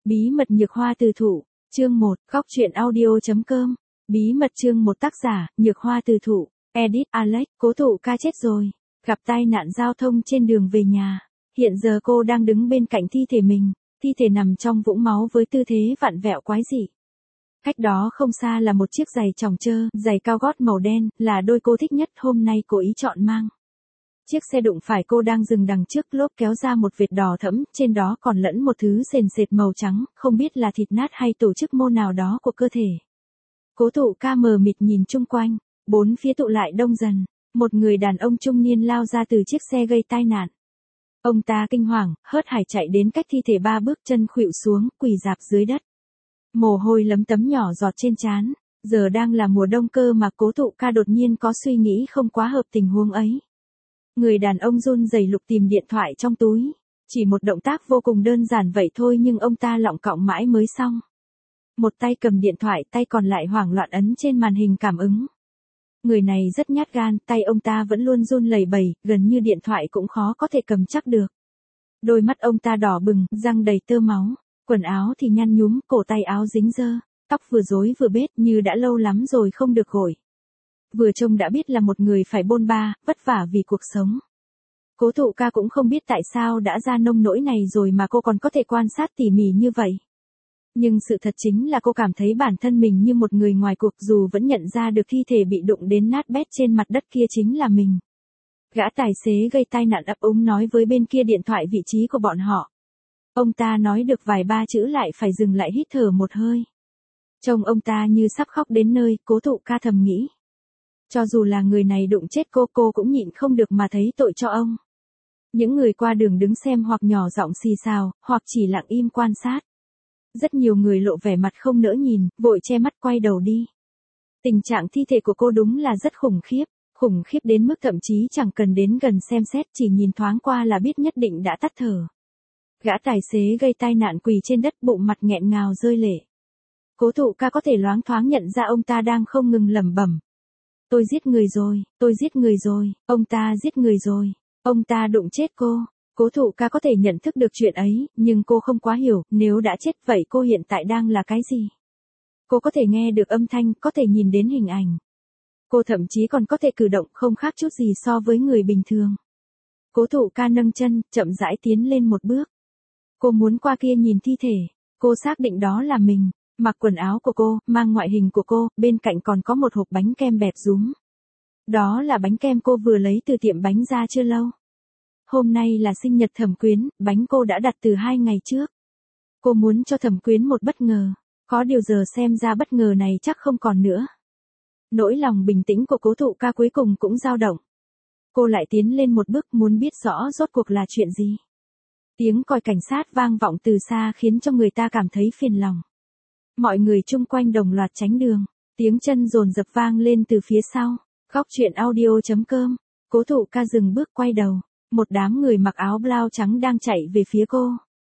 Bí mật Nhược Hoa Từ Thụ, chương 1, góc truyện audio.com. Bí mật chương 1 tác giả, Nhược Hoa Từ Thụ, edit Alex. Cố Thụ ca chết rồi, gặp tai nạn giao thông trên đường về nhà. Hiện giờ cô đang đứng bên cạnh thi thể mình, thi thể nằm trong vũng máu với tư thế vặn vẹo quái dị. Cách đó không xa là một chiếc giày chòng chơ, giày cao gót màu đen, là đôi cô thích nhất hôm nay cố ý chọn mang. Chiếc xe đụng phải cô đang dừng đằng trước, lốp kéo ra một vệt đỏ thẫm, trên đó còn lẫn một thứ sền sệt màu trắng, không biết là thịt nát hay tổ chức mô nào đó của cơ thể. Cố Thụ ca mờ mịt nhìn chung quanh, bốn phía tụ lại đông dần, một người đàn ông trung niên lao ra từ chiếc xe gây tai nạn. Ông ta kinh hoàng, hớt hải chạy đến cách thi thể 3 bước, chân khuỵu xuống, quỳ rạp dưới đất. Mồ hôi lấm tấm nhỏ giọt trên trán, giờ đang là mùa đông cơ mà Cố Thụ ca đột nhiên có suy nghĩ không quá hợp tình huống ấy. Người đàn ông run rẩy lục tìm điện thoại trong túi, chỉ một động tác vô cùng đơn giản vậy thôi nhưng ông ta lọng cọng mãi mới xong. Một tay cầm điện thoại, tay còn lại hoảng loạn ấn trên màn hình cảm ứng. Người này rất nhát gan, tay ông ta vẫn luôn run lẩy bẩy, gần như điện thoại cũng khó có thể cầm chắc được. Đôi mắt ông ta đỏ bừng, răng đầy tơ máu, quần áo thì nhăn nhúm, cổ tay áo dính dơ, tóc vừa rối vừa bết như đã lâu lắm rồi không được gội. Vừa trông đã biết là một người phải bôn ba, vất vả vì cuộc sống. Cố Thụ ca cũng không biết tại sao đã ra nông nỗi này rồi mà cô còn có thể quan sát tỉ mỉ như vậy. Nhưng sự thật chính là cô cảm thấy bản thân mình như một người ngoài cuộc, dù vẫn nhận ra được thi thể bị đụng đến nát bét trên mặt đất kia chính là mình. Gã tài xế gây tai nạn ấp úng nói với bên kia điện thoại vị trí của bọn họ. Ông ta nói được vài ba chữ lại phải dừng lại hít thở một hơi. Trông ông ta như sắp khóc đến nơi, Cố Thụ ca thầm nghĩ. Cho dù là người này đụng chết cô cũng nhịn không được mà thấy tội cho ông. Những người qua đường đứng xem hoặc nhỏ giọng xì xào, hoặc chỉ lặng im quan sát. Rất nhiều người lộ vẻ mặt không nỡ nhìn, vội che mắt quay đầu đi. Tình trạng thi thể của cô đúng là rất khủng khiếp đến mức thậm chí chẳng cần đến gần xem xét, chỉ nhìn thoáng qua là biết nhất định đã tắt thở. Gã tài xế gây tai nạn quỳ trên đất, bụng mặt nghẹn ngào rơi lệ. Cố Thụ ca có thể loáng thoáng nhận ra ông ta đang không ngừng lẩm bẩm. Tôi giết người rồi, ông ta giết người rồi, ông ta đụng chết cô. Cố Thụ ca có thể nhận thức được chuyện ấy, nhưng cô không quá hiểu, nếu đã chết vậy cô hiện tại đang là cái gì? Cô có thể nghe được âm thanh, có thể nhìn đến hình ảnh. Cô thậm chí còn có thể cử động, không khác chút gì so với người bình thường. Cố Thụ ca nâng chân, chậm rãi tiến lên một bước. Cô muốn qua kia nhìn thi thể, cô xác định đó là mình. Mặc quần áo của cô, mang ngoại hình của cô, bên cạnh còn có một hộp bánh kem bẹp rúm. Đó là bánh kem cô vừa lấy từ tiệm bánh ra chưa lâu. Hôm nay là sinh nhật Thẩm Quyến, bánh cô đã đặt từ 2 ngày trước. Cô muốn cho Thẩm Quyến một bất ngờ, có điều giờ xem ra bất ngờ này chắc không còn nữa. Nỗi lòng bình tĩnh của Cố Thụ ca cuối cùng cũng dao động. Cô lại tiến lên một bước, muốn biết rõ rốt cuộc là chuyện gì. Tiếng còi cảnh sát vang vọng từ xa khiến cho người ta cảm thấy phiền lòng. Mọi người chung quanh đồng loạt tránh đường, tiếng chân dồn dập vang lên từ phía sau. Góc truyện audio.com. Cố Thụ ca dừng bước quay đầu, một đám người mặc áo blau trắng đang chạy về phía cô.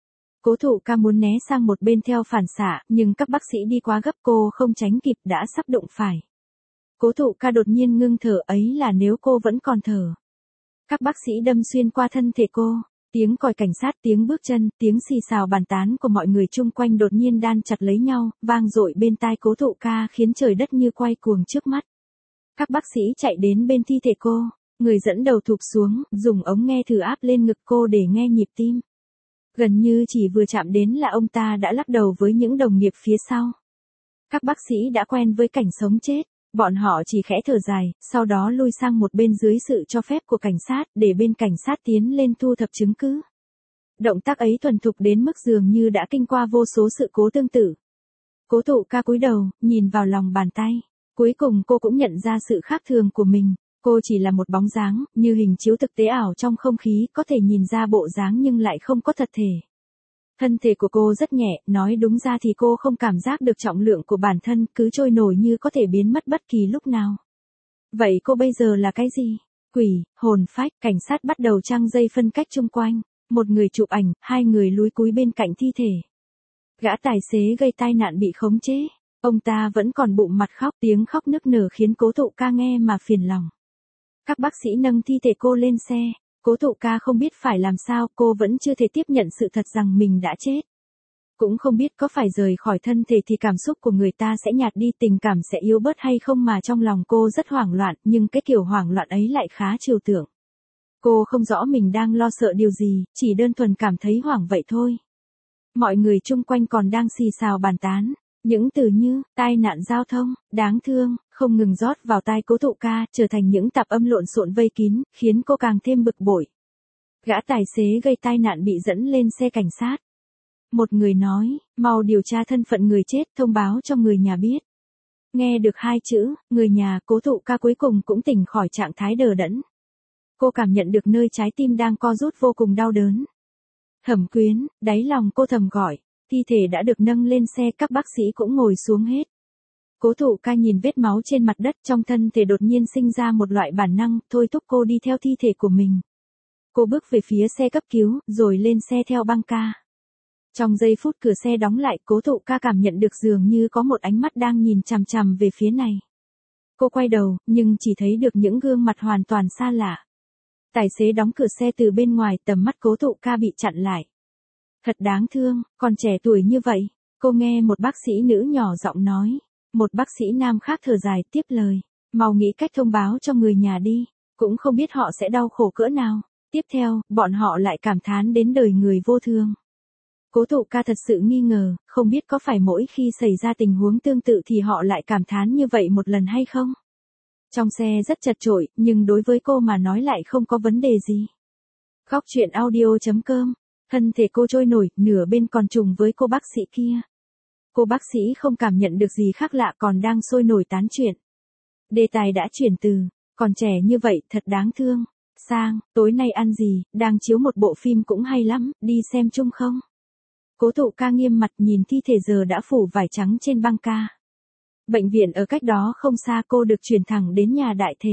Cố Thụ ca muốn né sang một bên theo phản xạ, nhưng các bác sĩ đi quá gấp, cô không tránh kịp, đã sắp đụng phải. Cố Thụ ca đột nhiên ngưng thở, ấy là nếu cô vẫn còn thở. Các bác sĩ đâm xuyên qua thân thể cô. Tiếng còi cảnh sát, tiếng bước chân, tiếng xì xào bàn tán của mọi người chung quanh đột nhiên đan chặt lấy nhau, vang dội bên tai Cố Thụ ca khiến trời đất như quay cuồng trước mắt. Các bác sĩ chạy đến bên thi thể cô, người dẫn đầu thụp xuống, dùng ống nghe thử áp lên ngực cô để nghe nhịp tim. Gần như chỉ vừa chạm đến là ông ta đã lắc đầu với những đồng nghiệp phía sau. Các bác sĩ đã quen với cảnh sống chết. Bọn họ chỉ khẽ thở dài, sau đó lui sang một bên dưới sự cho phép của cảnh sát, để bên cảnh sát tiến lên thu thập chứng cứ. Động tác ấy thuần thục đến mức dường như đã kinh qua vô số sự cố tương tự. Cố Thụ ca cúi đầu, nhìn vào lòng bàn tay. Cuối cùng cô cũng nhận ra sự khác thường của mình. Cô chỉ là một bóng dáng, như hình chiếu thực tế ảo trong không khí, có thể nhìn ra bộ dáng nhưng lại không có thật thể. Thân thể của cô rất nhẹ, nói đúng ra thì cô không cảm giác được trọng lượng của bản thân, cứ trôi nổi như có thể biến mất bất kỳ lúc nào. Vậy cô bây giờ là cái gì? Quỷ, hồn phách. Cảnh sát bắt đầu trang dây phân cách chung quanh. Một người chụp ảnh, 2 người lúi cúi bên cạnh thi thể. Gã tài xế gây tai nạn bị khống chế. Ông ta vẫn còn bụng mặt khóc, tiếng khóc nức nở khiến Cố Thụ ca nghe mà phiền lòng. Các bác sĩ nâng thi thể cô lên xe. Cố Thụ ca không biết phải làm sao, cô vẫn chưa thể tiếp nhận sự thật rằng mình đã chết. Cũng không biết có phải rời khỏi thân thể thì cảm xúc của người ta sẽ nhạt đi, tình cảm sẽ yếu bớt hay không mà trong lòng cô rất hoảng loạn, nhưng cái kiểu hoảng loạn ấy lại khá trừu tượng. Cô không rõ mình đang lo sợ điều gì, chỉ đơn thuần cảm thấy hoảng vậy thôi. Mọi người chung quanh còn đang xì xào bàn tán. Những từ như, tai nạn giao thông, đáng thương, không ngừng rót vào tai Cố Thụ Ca, trở thành những tạp âm lộn xộn vây kín, khiến cô càng thêm bực bội. Gã tài xế gây tai nạn bị dẫn lên xe cảnh sát. Một người nói, mau điều tra thân phận người chết, thông báo cho người nhà biết. Nghe được hai chữ, người nhà, Cố Thụ Ca cuối cùng cũng tỉnh khỏi trạng thái đờ đẫn. Cô cảm nhận được nơi trái tim đang co rút vô cùng đau đớn. Thẩm Quyến, đáy lòng cô thầm gọi. Thi thể đã được nâng lên xe, các bác sĩ cũng ngồi xuống hết. Cố Thụ Ca nhìn vết máu trên mặt đất, trong thân thể đột nhiên sinh ra một loại bản năng, thôi thúc cô đi theo thi thể của mình. Cô bước về phía xe cấp cứu, rồi lên xe theo băng ca. Trong giây phút cửa xe đóng lại, Cố Thụ Ca cảm nhận được dường như có một ánh mắt đang nhìn chằm chằm về phía này. Cô quay đầu, nhưng chỉ thấy được những gương mặt hoàn toàn xa lạ. Tài xế đóng cửa xe từ bên ngoài, tầm mắt Cố Thụ Ca bị chặn lại. Thật đáng thương, còn trẻ tuổi như vậy. Cô nghe một bác sĩ nữ nhỏ giọng nói. Một bác sĩ nam khác thở dài tiếp lời. Mau nghĩ cách thông báo cho người nhà đi. Cũng không biết họ sẽ đau khổ cỡ nào. Tiếp theo, bọn họ lại cảm thán đến đời người vô thương. Cố Thụ Ca thật sự nghi ngờ, không biết có phải mỗi khi xảy ra tình huống tương tự thì họ lại cảm thán như vậy một lần hay không? Trong xe rất chật chội, nhưng đối với cô mà nói lại không có vấn đề gì. Góc truyện audio.com. Thân thể cô trôi nổi, nửa bên còn trùng với cô bác sĩ kia. Cô bác sĩ không cảm nhận được gì khác lạ, còn đang sôi nổi tán chuyện. Đề tài đã chuyển từ, còn trẻ như vậy, thật đáng thương, sang, tối nay ăn gì, đang chiếu một bộ phim cũng hay lắm, đi xem chung không? Cố Thụ Ca nghiêm mặt nhìn thi thể giờ đã phủ vải trắng trên băng ca. Bệnh viện ở cách đó không xa, cô được chuyển thẳng đến nhà đại thể.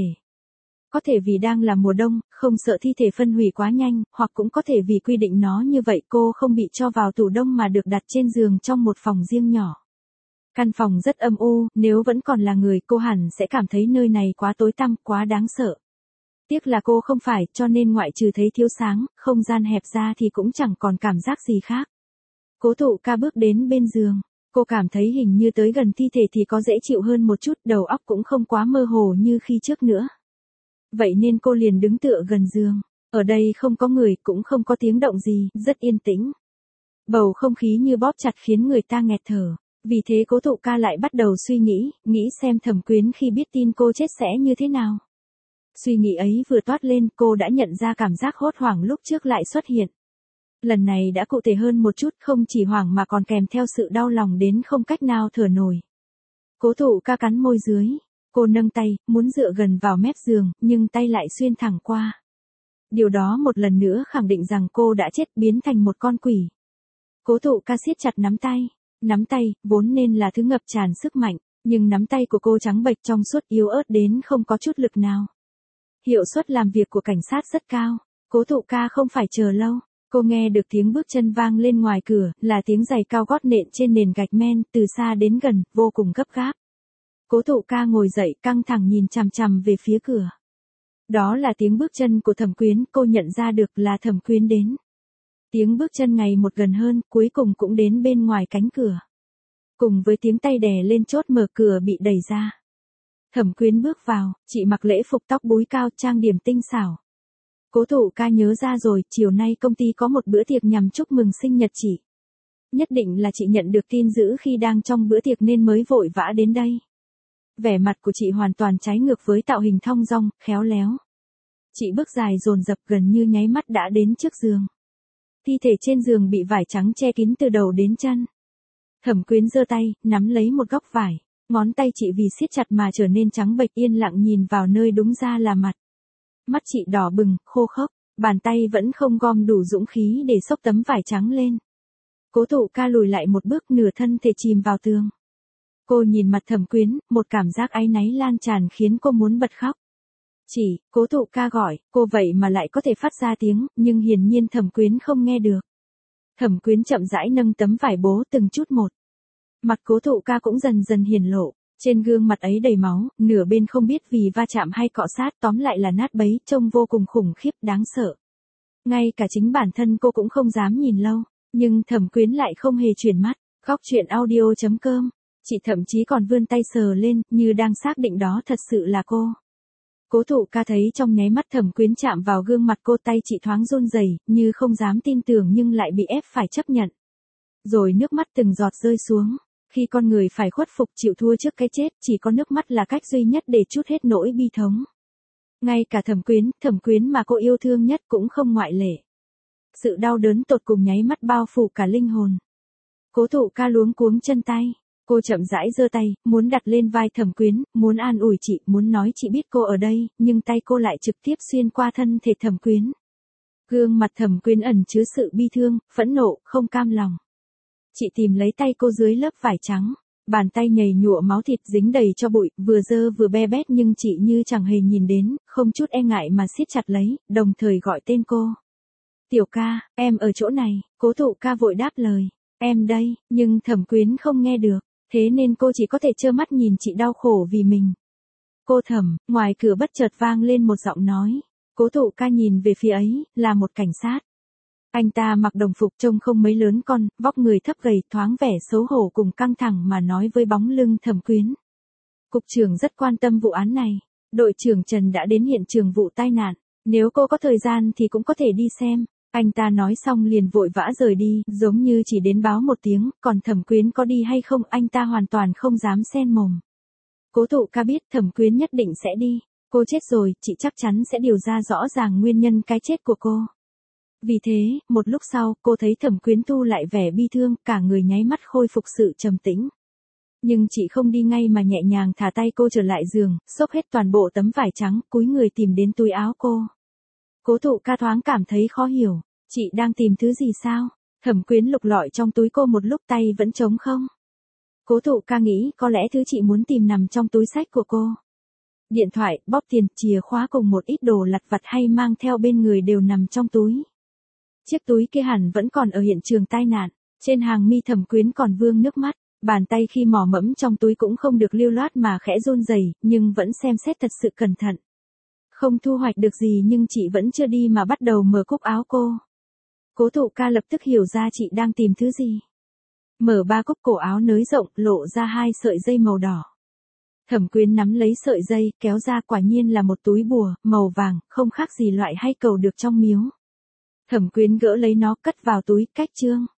Có thể vì đang là mùa đông, không sợ thi thể phân hủy quá nhanh, hoặc cũng có thể vì quy định nó như vậy cô không bị cho vào tủ đông mà được đặt trên giường trong một phòng riêng nhỏ. Căn phòng rất âm u, nếu vẫn còn là người cô hẳn sẽ cảm thấy nơi này quá tối tăm, quá đáng sợ. Tiếc là cô không phải, cho nên ngoại trừ thấy thiếu sáng, không gian hẹp ra thì cũng chẳng còn cảm giác gì khác. Cố Thụ Ca bước đến bên giường. Cô cảm thấy hình như tới gần thi thể thì có dễ chịu hơn một chút, đầu óc cũng không quá mơ hồ như khi trước nữa. Vậy nên cô liền đứng tựa gần giường. Ở đây không có người, cũng không có tiếng động gì, rất yên tĩnh. Bầu không khí như bóp chặt khiến người ta nghẹt thở. Vì thế Cố Thụ Ca lại bắt đầu suy nghĩ xem Thẩm Quyến khi biết tin cô chết sẽ như thế nào. Suy nghĩ ấy vừa toát lên, cô đã nhận ra cảm giác hốt hoảng lúc trước lại xuất hiện. Lần này đã cụ thể hơn một chút, không chỉ hoảng mà còn kèm theo sự đau lòng đến không cách nào thở nổi. Cố Thụ Ca cắn môi dưới. Cô nâng tay, muốn dựa gần vào mép giường, nhưng tay lại xuyên thẳng qua. Điều đó một lần nữa khẳng định rằng cô đã chết, biến thành một con quỷ. Cố Thụ Ca siết chặt nắm tay. Nắm tay, vốn nên là thứ ngập tràn sức mạnh, nhưng nắm tay của cô trắng bệch trong suốt, yếu ớt đến không có chút lực nào. Hiệu suất làm việc của cảnh sát rất cao. Cố Thụ Ca không phải chờ lâu. Cô nghe được tiếng bước chân vang lên ngoài cửa, là tiếng giày cao gót nện trên nền gạch men, từ xa đến gần, vô cùng gấp gáp. Cố Thụ Ca ngồi dậy, căng thẳng nhìn chằm chằm về phía cửa. Đó là tiếng bước chân của Thẩm Quyến, cô nhận ra được là Thẩm Quyến đến. Tiếng bước chân ngày một gần hơn, cuối cùng cũng đến bên ngoài cánh cửa. Cùng với tiếng tay đè lên chốt mở cửa bị đẩy ra. Thẩm Quyến bước vào, chị mặc lễ phục tóc búi cao, trang điểm tinh xảo. Cố Thụ Ca nhớ ra rồi, chiều nay công ty có một bữa tiệc nhằm chúc mừng sinh nhật chị. Nhất định là chị nhận được tin dữ khi đang trong bữa tiệc nên mới vội vã đến đây. Vẻ mặt của chị hoàn toàn trái ngược với tạo hình thong dong, khéo léo. Chị bước dài dồn dập, gần như nháy mắt đã đến trước giường. Thi thể trên giường bị vải trắng che kín từ đầu đến chân. Thẩm Quyến giơ tay, nắm lấy một góc vải. Ngón tay chị vì siết chặt mà trở nên trắng bệch, yên lặng nhìn vào nơi đúng ra là mặt. Mắt chị đỏ bừng, khô khốc, bàn tay vẫn không gom đủ dũng khí để xốc tấm vải trắng lên. Cố Thụ Ca lùi lại một bước, nửa thân thể chìm vào tường. Cô nhìn mặt Thẩm Quyến, một cảm giác áy náy lan tràn khiến cô muốn bật khóc. Chị, Cố Thụ Ca gọi, cô vậy mà lại có thể phát ra tiếng, nhưng hiển nhiên Thẩm Quyến không nghe được. Thẩm Quyến chậm rãi nâng tấm vải bố từng chút một. Mặt Cố Thụ Ca cũng dần dần hiển lộ. Trên gương mặt ấy đầy máu, nửa bên không biết vì va chạm hay cọ sát, tóm lại là nát bấy, trông vô cùng khủng khiếp, đáng sợ. Ngay cả chính bản thân cô cũng không dám nhìn lâu. Nhưng Thẩm Quyến lại không hề chuyển mắt. Góc truyện audio.com. Chị thậm chí còn vươn tay sờ lên, như đang xác định đó thật sự là cô. Cố Thụ Ca thấy trong nháy mắt Thẩm Quyến chạm vào gương mặt cô, tay chị thoáng run rẩy, như không dám tin tưởng nhưng lại bị ép phải chấp nhận. Rồi nước mắt từng giọt rơi xuống. Khi con người phải khuất phục chịu thua trước cái chết, chỉ có nước mắt là cách duy nhất để trút hết nỗi bi thống. Ngay cả Thẩm Quyến mà cô yêu thương nhất cũng không ngoại lệ. Sự đau đớn tột cùng nháy mắt bao phủ cả linh hồn. Cố Thụ Ca luống cuống chân tay. Cô chậm rãi giơ tay, muốn đặt lên vai Thẩm Quyến, muốn an ủi chị, muốn nói chị biết cô ở đây, nhưng tay cô lại trực tiếp xuyên qua thân thể Thẩm Quyến. Gương mặt Thẩm Quyến ẩn chứa sự bi thương, phẫn nộ, không cam lòng. Chị tìm lấy tay cô dưới lớp vải trắng, bàn tay nhầy nhụa máu thịt dính đầy cho bụi, vừa dơ vừa be bét nhưng chị như chẳng hề nhìn đến, không chút e ngại mà siết chặt lấy, đồng thời gọi tên cô. Tiểu ca, em ở chỗ này. Cố Thụ Ca vội đáp lời. Em đây, nhưng Thẩm Quyến không nghe được, thế nên cô chỉ có thể trơ mắt nhìn chị đau khổ vì mình. Cô Thẩm, ngoài cửa bất chợt vang lên một giọng nói. Cố Thụ Ca nhìn về phía ấy, là một cảnh sát. Anh ta mặc đồng phục trông không mấy lớn con, vóc người thấp gầy, thoáng vẻ xấu hổ cùng căng thẳng mà nói với bóng lưng Thẩm Quyến. Cục trưởng rất quan tâm vụ án này. Đội trưởng Trần đã đến hiện trường vụ tai nạn. Nếu cô có thời gian thì cũng có thể đi xem. Anh ta nói xong liền vội vã rời đi, giống như chỉ đến báo một tiếng, còn Thẩm Quyến có đi hay không anh ta hoàn toàn không dám xen mồm. Cố Thụ Ca biết Thẩm Quyến nhất định sẽ đi. Cô chết rồi, chị chắc chắn sẽ điều ra rõ ràng nguyên nhân cái chết của cô. Vì thế, một lúc sau, cô thấy Thẩm Quyến thu lại vẻ bi thương, cả người nháy mắt khôi phục sự trầm tĩnh. Nhưng chị không đi ngay mà nhẹ nhàng thả tay cô trở lại giường, xốc hết toàn bộ tấm vải trắng, cúi người tìm đến túi áo cô. Cố Thụ Ca thoáng cảm thấy khó hiểu, chị đang tìm thứ gì sao? Thẩm Quyến lục lọi trong túi cô một lúc, tay vẫn trống không. Cố Thụ Ca nghĩ có lẽ thứ chị muốn tìm nằm trong túi xách của cô. Điện thoại, bóp tiền, chìa khóa cùng một ít đồ lặt vặt hay mang theo bên người đều nằm trong túi. Chiếc túi kia hẳn vẫn còn ở hiện trường tai nạn. Trên hàng mi Thẩm Quyến còn vương nước mắt, bàn tay khi mò mẫm trong túi cũng không được lưu loát mà khẽ run rẩy, nhưng vẫn xem xét thật sự cẩn thận. Không thu hoạch được gì nhưng chị vẫn chưa đi mà bắt đầu mở cúc áo cô. Cố Thụ Ca lập tức hiểu ra chị đang tìm thứ gì. Mở ba cúc cổ áo nới rộng, lộ ra 2 sợi dây màu đỏ. Thẩm Quyến nắm lấy sợi dây, kéo ra, quả nhiên là một túi bùa, màu vàng, không khác gì loại hay cầu được trong miếu. Thẩm Quyến gỡ lấy nó, cất vào túi, cách chương.